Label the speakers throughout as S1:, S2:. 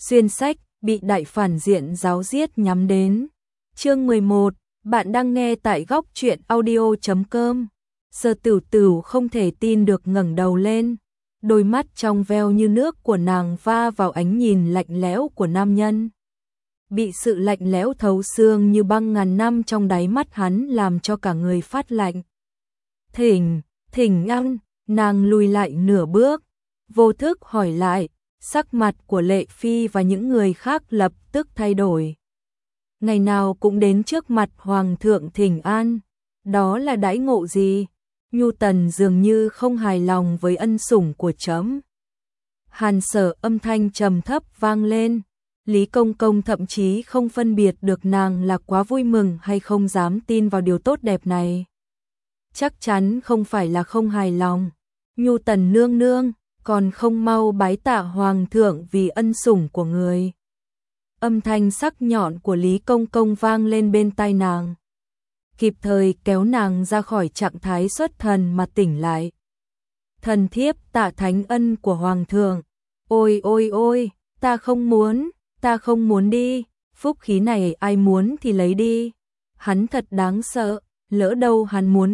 S1: Xuyên sách, bị đại phản diện giáo giết nhắm đến. Chương 11, bạn đang nghe tại góc truyện audio.com. Sở Tửu Tửu không thể tin được ngẩng đầu lên, đôi mắt trong veo như nước của nàng va vào ánh nhìn lạnh lẽo của nam nhân. Bị sự lạnh lẽo thấu xương như băng ngàn năm trong đáy mắt hắn làm cho cả người phát lạnh. Thỉnh ăn, nàng lùi lại nửa bước, vô thức hỏi lại, sắc mặt của Lệ Phi và những người khác lập tức thay đổi. Ngày nào cũng đến trước mặt Hoàng thượng thỉnh an, đó là đãi ngộ gì? Nhu Tần dường như không hài lòng với ân sủng của trẫm. Hàn Sở âm thanh trầm thấp vang lên, Lý Công Công thậm chí không phân biệt được nàng là quá vui mừng hay không dám tin vào điều tốt đẹp này. Chắc chắn không phải là không hài lòng. Nhu Tần nương nương, còn không mau bái tạ Hoàng thượng vì ân sủng của người. Âm thanh sắc nhọn của Lý Công Công vang lên bên tai nàng, kịp thời kéo nàng ra khỏi trạng thái xuất thần mà tỉnh lại. Thần thiếp tạ thánh ân của Hoàng thượng. Ôi, ta không muốn đi, phúc khí này ai muốn thì lấy đi. Hắn thật đáng sợ, lỡ đâu hắn muốn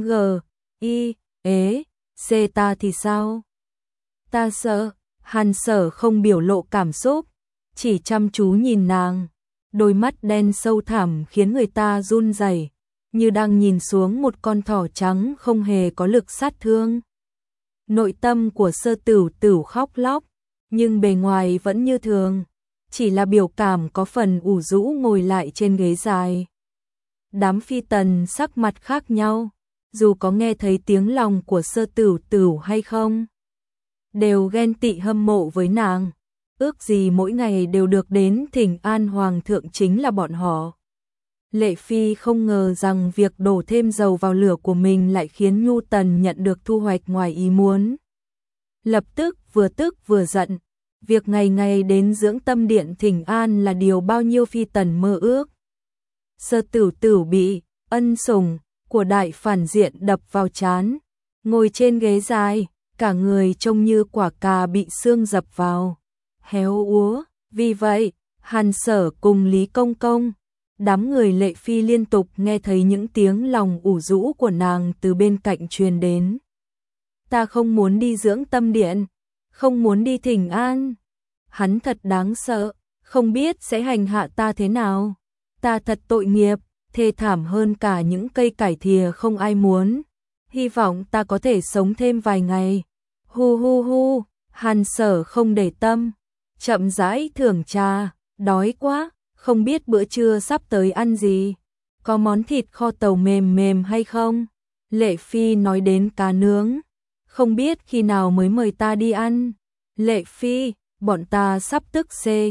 S1: xê ta thì sao? Ta sợ. Hàn Sở không biểu lộ cảm xúc, chỉ chăm chú nhìn nàng, đôi mắt đen sâu thẳm khiến người ta run rẩy, như đang nhìn xuống một con thỏ trắng không hề có lực sát thương. Nội tâm của Sở Tửu Tửu khóc lóc, nhưng bề ngoài vẫn như thường, chỉ là biểu cảm có phần ủ rũ ngồi lại trên ghế dài. Đám phi tần sắc mặt khác nhau, dù có nghe thấy tiếng lòng của Sở Tửu Tửu hay không, đều ghen tị hâm mộ với nàng, ước gì mỗi ngày đều được đến thỉnh an Hoàng thượng chính là bọn họ. Lệ Phi không ngờ rằng việc đổ thêm dầu vào lửa của mình lại khiến Nhu Tần nhận được thu hoạch ngoài ý muốn. Lập tức vừa giận, việc ngày ngày đến dưỡng tâm điện thỉnh an là điều bao nhiêu phi tần mơ ước. Sở Tửu Tửu bị ân sủng của đại phản diện đập vào trán, ngồi trên ghế dài, cả người trông như quả cà bị xương dập vào, héo úa. Vì vậy, Hàn Sở cùng Lý Công Công, đám người Lệ Phi liên tục nghe thấy những tiếng lòng ủ rũ của nàng từ bên cạnh truyền đến. Ta không muốn đi dưỡng tâm điện, không muốn đi thỉnh an. Hắn thật đáng sợ, không biết sẽ hành hạ ta thế nào. Ta thật tội nghiệp, thê thảm hơn cả những cây cải thìa không ai muốn. Hy vọng ta có thể sống thêm vài ngày. Hu. Hàn Sở không để tâm, chậm rãi thưởng trà. Đói quá, không biết bữa trưa sắp tới ăn gì, có món thịt kho tàu mềm hay không? Lệ Phi nói đến cá nướng, không biết khi nào mới mời ta đi ăn. Lệ Phi, bọn ta sắp tức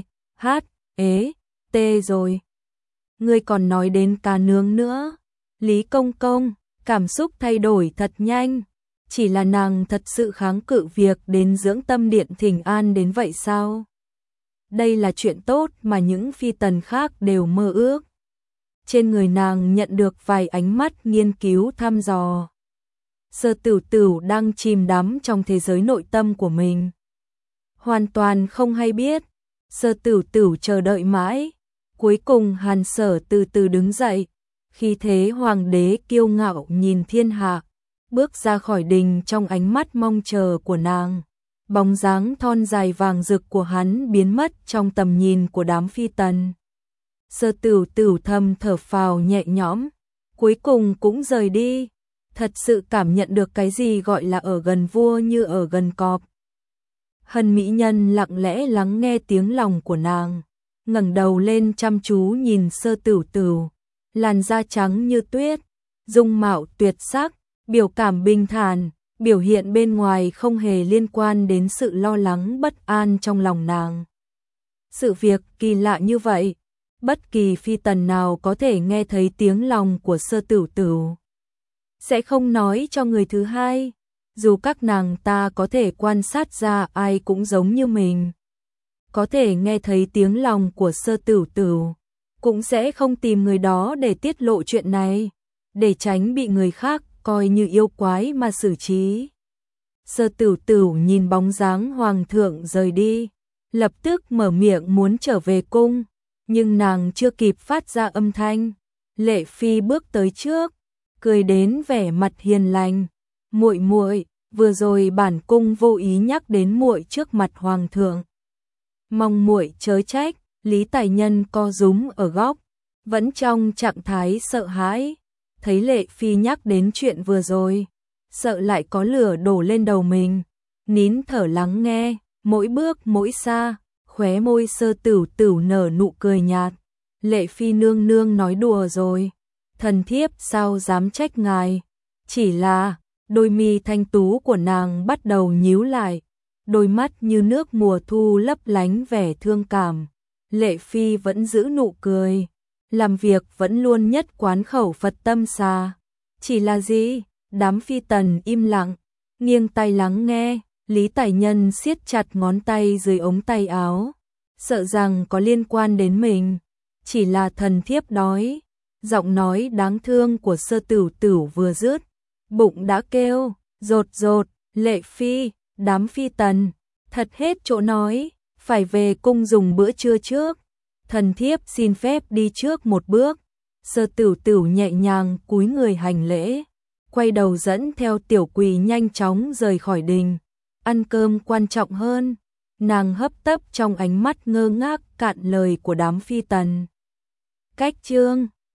S1: rồi. Ngươi còn nói đến cá nướng nữa. Lý Công Công, cảm xúc thay đổi thật nhanh, chỉ là nàng thật sự kháng cự việc đến dưỡng tâm điện thỉnh an đến vậy sao? Đây là chuyện tốt mà những phi tần khác đều mơ ước. Trên người nàng nhận được vài ánh mắt nghiên cứu thăm dò. Sở Tửu Tửu đang chìm đắm trong thế giới nội tâm của mình, hoàn toàn không hay biết. Sở Tửu Tửu chờ đợi mãi, cuối cùng Hàn Sở từ từ đứng dậy, khí thế hoàng đế kiêu ngạo nhìn thiên hạ, bước ra khỏi đình trong ánh mắt mong chờ của nàng. Bóng dáng thon dài vàng rực của hắn biến mất trong tầm nhìn của đám phi tần. Sở Tửu Tửu thầm thở phào nhẹ nhõm, cuối cùng cũng rời đi, thật sự cảm nhận được cái gì gọi là ở gần vua như ở gần cọp. Hân mỹ nhân lặng lẽ lắng nghe tiếng lòng của nàng, ngẩng đầu lên chăm chú nhìn Sở Tửu Tửu, làn da trắng như tuyết, dung mạo tuyệt sắc, biểu cảm bình thản, biểu hiện bên ngoài không hề liên quan đến sự lo lắng bất an trong lòng nàng. Sự việc kỳ lạ như vậy, bất kỳ phi tần nào có thể nghe thấy tiếng lòng của Sở Tửu Tửu sẽ không nói cho người thứ hai, dù các nàng ta có thể quan sát ra ai cũng giống như mình. Có thể nghe thấy tiếng lòng của Sở Tửu Tửu, cũng sẽ không tìm người đó để tiết lộ chuyện này, để tránh bị người khác coi như yêu quái mà xử trí. Sở Tửu Tửu nhìn bóng dáng Hoàng thượng rời đi, lập tức mở miệng muốn trở về cung, nhưng nàng chưa kịp phát ra âm thanh, Lệ Phi bước tới trước, cười đến vẻ mặt hiền lành, "Muội muội, vừa rồi bản cung vô ý nhắc đến muội trước mặt hoàng thượng, mong muội chớ trách." Lý Tài Nhân co rúm ở góc, vẫn trong trạng thái sợ hãi, thấy Lệ Phi nhắc đến chuyện vừa rồi, sợ lại có lửa đổ lên đầu mình, nín thở lắng nghe, mỗi bước mỗi xa, khóe môi Sơ Tửu Tửu nở nụ cười nhạt. "Lệ Phi nương nương nói đùa rồi, thần thiếp sao dám trách ngài." Chỉ là, đôi mi thanh tú của nàng bắt đầu nhíu lại, đôi mắt như nước mùa thu lấp lánh vẻ thương cảm. Lệ Phi vẫn giữ nụ cười, làm việc vẫn luôn nhất quán khẩu Phật tâm xà. "Chỉ là gì?" Đám phi tần im lặng, nghiêng tai lắng nghe. Lý Tài Nhân siết chặt ngón tay dưới ống tay áo, sợ rằng có liên quan đến mình. "Chỉ là thần thiếp đói." Giọng nói đáng thương của Sơ Tửu Tửu vừa dứt, bụng đã kêu rột rột. Lệ Phi, đám phi tần thật hết chỗ nói, phải về cung dùng bữa trưa trước. "Thần thiếp xin phép đi trước một bước." Sơ Tửu Tửu nhẹ nhàng cúi người hành lễ, quay đầu dẫn theo Tiểu Quỳ nhanh chóng rời khỏi đình. Ăn cơm quan trọng hơn, nàng hấp tấp trong ánh mắt ngơ ngác cạn lời của đám phi tần. Cách chương